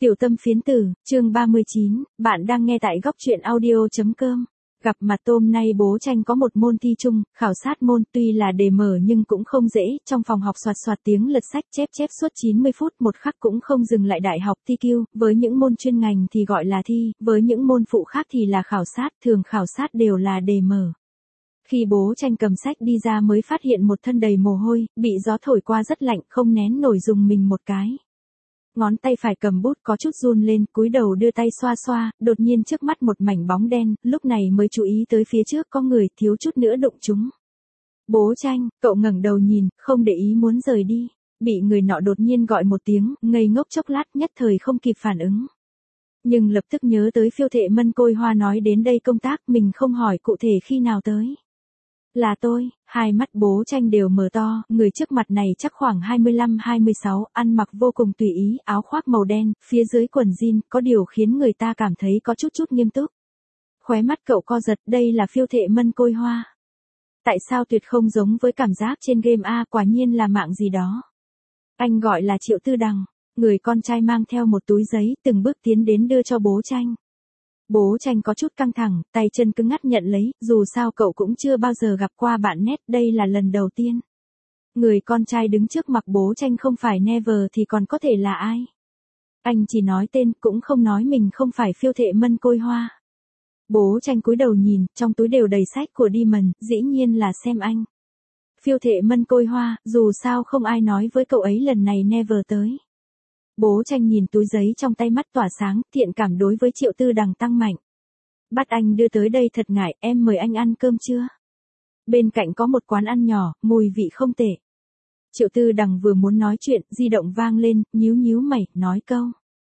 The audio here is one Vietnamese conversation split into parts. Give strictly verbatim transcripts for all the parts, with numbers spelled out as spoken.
Tiểu tâm phiến tử, chương ba mươi chín, bạn đang nghe tại góc truyện audio.com. Gặp mặt hôm nay bố Tranh có một môn thi chung, khảo sát môn tuy là đề mở nhưng cũng không dễ, trong phòng học soạt soạt tiếng lật sách chép chép suốt chín mươi phút một khắc cũng không dừng lại. Đại học ti kiu, với những môn chuyên ngành thì gọi là thi, với những môn phụ khác thì là khảo sát, thường khảo sát đều là đề mở. Khi bố Tranh cầm sách đi ra mới phát hiện một thân đầy mồ hôi, bị gió thổi qua rất lạnh, không nén nổi dùng mình một cái. Ngón tay phải cầm bút có chút run lên, cúi đầu đưa tay xoa xoa, đột nhiên trước mắt một mảnh bóng đen, lúc này mới chú ý tới phía trước có người, thiếu chút nữa đụng chúng. Bố Tranh, cậu ngẩng đầu nhìn, không để ý muốn rời đi, bị người nọ đột nhiên gọi một tiếng, ngây ngốc chốc lát nhất thời không kịp phản ứng. Nhưng lập tức nhớ tới Phiêu Thệ Mân Côi Hoa nói đến đây công tác, mình không hỏi cụ thể khi nào tới. Là tôi, hai mắt bố Tranh đều mở to, người trước mặt này chắc khoảng hai mươi lăm hai mươi sáu, ăn mặc vô cùng tùy ý, áo khoác màu đen, phía dưới quần jean, có điều khiến người ta cảm thấy có chút chút nghiêm túc. Khóe mắt cậu co giật, đây là Phiêu Thệ Mân Côi Hoa. Tại sao tuyệt không giống với cảm giác trên game A, quả nhiên là mạng gì đó. Anh gọi là Triệu Tư Đằng, người con trai mang theo một túi giấy, từng bước tiến đến đưa cho bố Tranh. Bố Tranh có chút căng thẳng, tay chân cứng ngắc nhận lấy, dù sao cậu cũng chưa bao giờ gặp qua bạn nét, đây là lần đầu tiên. Người con trai đứng trước mặt bố Tranh không phải Never thì còn có thể là ai? Anh chỉ nói tên, cũng không nói mình không phải Phiêu Thệ Mân Côi Hoa. Bố Tranh cúi đầu nhìn, trong túi đều đầy sách của Demon, dĩ nhiên là xem anh. Phiêu Thệ Mân Côi Hoa, dù sao không ai nói với cậu ấy lần này Never tới. Bố Tranh nhìn túi giấy trong tay, mắt tỏa sáng, thiện cảm đối với Triệu Tư Đằng tăng mạnh. Bắt anh đưa tới đây thật ngại, em mời anh ăn cơm chưa? Bên cạnh có một quán ăn nhỏ, mùi vị không tệ. Triệu Tư Đằng vừa muốn nói chuyện, di động vang lên, nhíu nhíu mày, nói câu.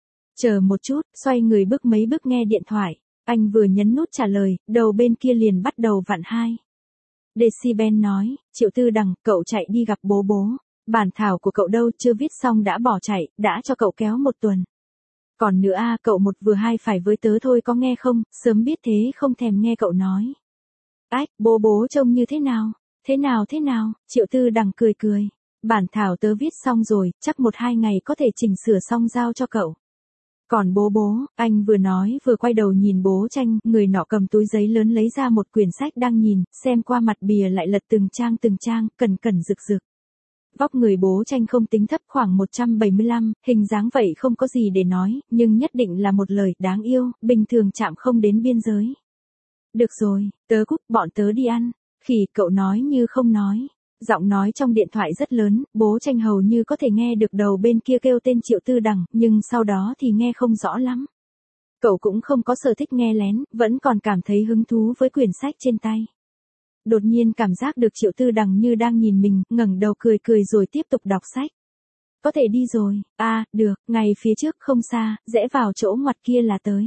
Chờ một chút, xoay người bước mấy bước nghe điện thoại. Anh vừa nhấn nút trả lời, đầu bên kia liền bắt đầu vặn hai. Decibel nói, Triệu Tư Đằng, cậu chạy đi gặp bố bố. Bản thảo của cậu đâu, chưa viết xong đã bỏ chạy, đã cho cậu kéo một tuần. Còn nữa a, cậu một vừa hai phải với tớ thôi có nghe không, sớm biết thế không thèm nghe cậu nói. Ách, bố bố trông như thế nào, thế nào thế nào, Triệu Tư Đằng cười cười. Bản thảo tớ viết xong rồi, chắc một hai ngày có thể chỉnh sửa xong giao cho cậu. Còn bố bố, anh vừa nói vừa quay đầu nhìn bố Tranh, người nọ cầm túi giấy lớn lấy ra một quyển sách đang nhìn, xem qua mặt bìa lại lật từng trang từng trang, cẩn cẩn rực rực. Vóc người bố Tranh không tính thấp, khoảng một trăm bảy mươi lăm, hình dáng vậy không có gì để nói, nhưng nhất định là một lời đáng yêu, bình thường chạm không đến biên giới. Được rồi, tớ cúp, bọn tớ đi ăn. Khỉ, cậu nói như không nói. Giọng nói trong điện thoại rất lớn, bố Tranh hầu như có thể nghe được đầu bên kia kêu tên Triệu Tư Đằng, nhưng sau đó thì nghe không rõ lắm. Cậu cũng không có sở thích nghe lén, vẫn còn cảm thấy hứng thú với quyển sách trên tay. Đột nhiên cảm giác được Triệu Tư Đằng như đang nhìn mình, ngẩng đầu cười cười rồi tiếp tục đọc sách. Có thể đi rồi, à, được, ngay phía trước không xa, rẽ vào chỗ ngoặt kia là tới.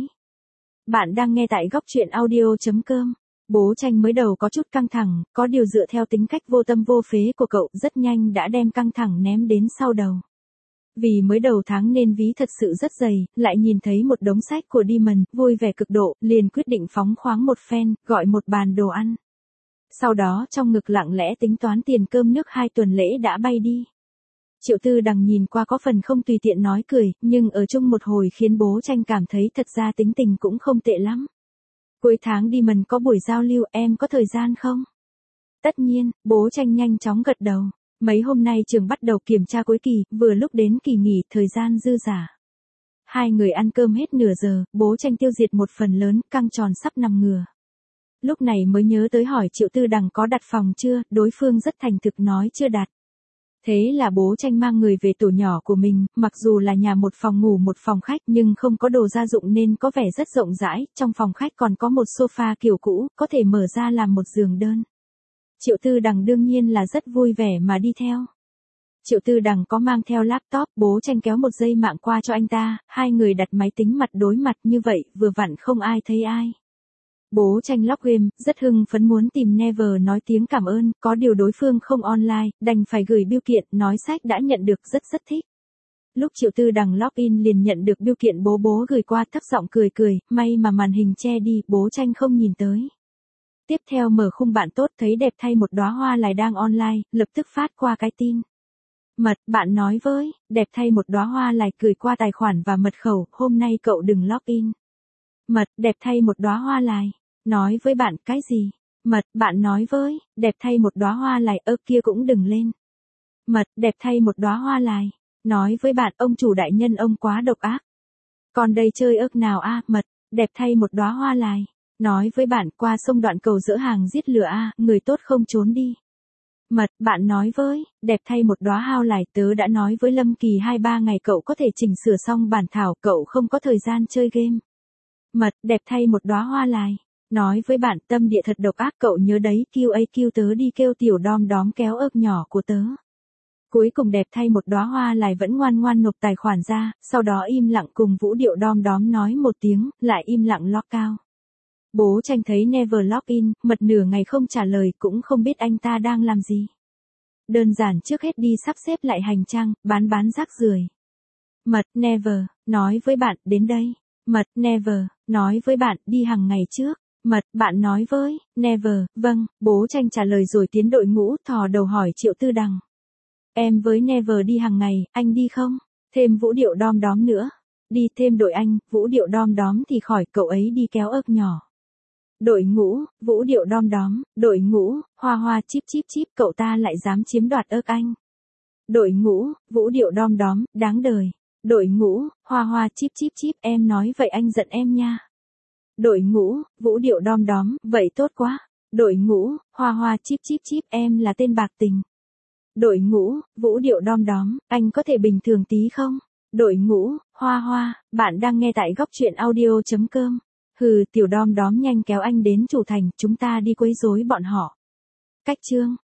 Bạn đang nghe tại góc truyện audio.com. Bố Tranh mới đầu có chút căng thẳng, có điều dựa theo tính cách vô tâm vô phế của cậu rất nhanh đã đem căng thẳng ném đến sau đầu. Vì mới đầu tháng nên ví thật sự rất dày, lại nhìn thấy một đống sách của Demon, vui vẻ cực độ, liền quyết định phóng khoáng một phen, gọi một bàn đồ ăn. Sau đó trong ngực lặng lẽ tính toán tiền cơm nước hai tuần lễ đã bay đi. Triệu Tư Đằng nhìn qua có phần không tùy tiện nói cười, nhưng ở chung một hồi khiến bố Tranh cảm thấy thật ra tính tình cũng không tệ lắm. Cuối tháng đi mình có buổi giao lưu, em có thời gian không? Tất nhiên, bố Tranh nhanh chóng gật đầu. Mấy hôm nay trường bắt đầu kiểm tra cuối kỳ, vừa lúc đến kỳ nghỉ, thời gian dư dả. Hai người ăn cơm hết nửa giờ, bố Tranh tiêu diệt một phần lớn, căng tròn sắp nằm ngửa. Lúc này mới nhớ tới hỏi Triệu Tư Đằng có đặt phòng chưa, đối phương rất thành thực nói chưa đặt. Thế là bố Tranh mang người về tổ nhỏ của mình, mặc dù là nhà một phòng ngủ một phòng khách nhưng không có đồ gia dụng nên có vẻ rất rộng rãi, trong phòng khách còn có một sofa kiểu cũ, có thể mở ra làm một giường đơn. Triệu Tư Đằng đương nhiên là rất vui vẻ mà đi theo. Triệu Tư Đằng có mang theo laptop, bố Tranh kéo một dây mạng qua cho anh ta, hai người đặt máy tính mặt đối mặt như vậy, vừa vặn không ai thấy ai. Bố Tranh log game, rất hưng phấn muốn tìm Never nói tiếng cảm ơn, có điều đối phương không online, đành phải gửi bưu kiện, nói sách đã nhận được, rất rất thích. Lúc Triệu Tư Đằng login liền nhận được bưu kiện bố bố gửi qua, thấp giọng cười cười, may mà màn hình che đi, bố Tranh không nhìn tới. Tiếp theo mở khung bạn tốt thấy đẹp thay một đóa hoa lại đang online, lập tức phát qua cái tin. Mật, bạn nói với, đẹp thay một đóa hoa lại gửi qua tài khoản và mật khẩu, hôm nay cậu đừng login. Mật, đẹp thay một đóa hoa lại. Nói với bạn, cái gì? Mật, bạn nói với, đẹp thay một đóa hoa lại, ơ kia cũng đừng lên. Mật, đẹp thay một đóa hoa lại. Nói với bạn, ông chủ đại nhân ông quá độc ác. Còn đây chơi ớc nào a, mật, đẹp thay một đóa hoa lại. Nói với bạn, qua sông đoạn cầu dỡ hàng giết lửa a, người tốt không trốn đi. Mật, bạn nói với, đẹp thay một đóa hao lại, tớ đã nói với Lâm Kỳ hai ba ngày cậu có thể chỉnh sửa xong bản thảo, cậu không có thời gian chơi game. Mật, đẹp thay một đóa hoa lại. Nói với bạn, tâm địa thật độc ác, cậu nhớ đấy, kêu ấy kêu tớ đi kêu tiểu đom đóm kéo ớt nhỏ của tớ. Cuối cùng đẹp thay một đóa hoa lại vẫn ngoan ngoan nộp tài khoản ra, sau đó im lặng cùng Vũ Điệu đom đóm nói một tiếng, lại im lặng log out. Bố Tranh thấy Never login, mật nửa ngày không trả lời, cũng không biết anh ta đang làm gì. Đơn giản trước hết đi sắp xếp lại hành trang, bán bán rác rưởi. Mật, Never, nói với bạn, đến đây. Mật, Never, nói với bạn, đi hàng ngày trước. Mật, bạn nói với, Never, vâng, bố Tranh trả lời rồi tiến đội ngũ, thò đầu hỏi Triệu Tư Đằng. Em với Never đi hàng ngày, anh đi không? Thêm Vũ Điệu đom đóm nữa. Đi thêm đội anh, Vũ Điệu đom đóm thì khỏi, cậu ấy đi kéo ớt nhỏ. Đội ngũ, Vũ Điệu đom đóm, đội ngũ, Hoa Hoa chip chip chip, cậu ta lại dám chiếm đoạt ớt anh. Đội ngũ, Vũ Điệu đom đóm, đáng đời. Đội ngũ, Hoa Hoa chip chip chip, em nói vậy anh giận em nha. Đội ngũ, Vũ Điệu đom đóm, vậy tốt quá. Đội ngũ, Hoa Hoa chip chip chip, em là tên bạc tình. Đội ngũ, Vũ Điệu đom đóm, anh có thể bình thường tí không? Đội ngũ, Hoa Hoa, bạn đang nghe tại góc truyện audio chấm com. Hừ, tiểu đom đóm nhanh kéo anh đến chủ thành, chúng ta đi quấy rối bọn họ. Cách chương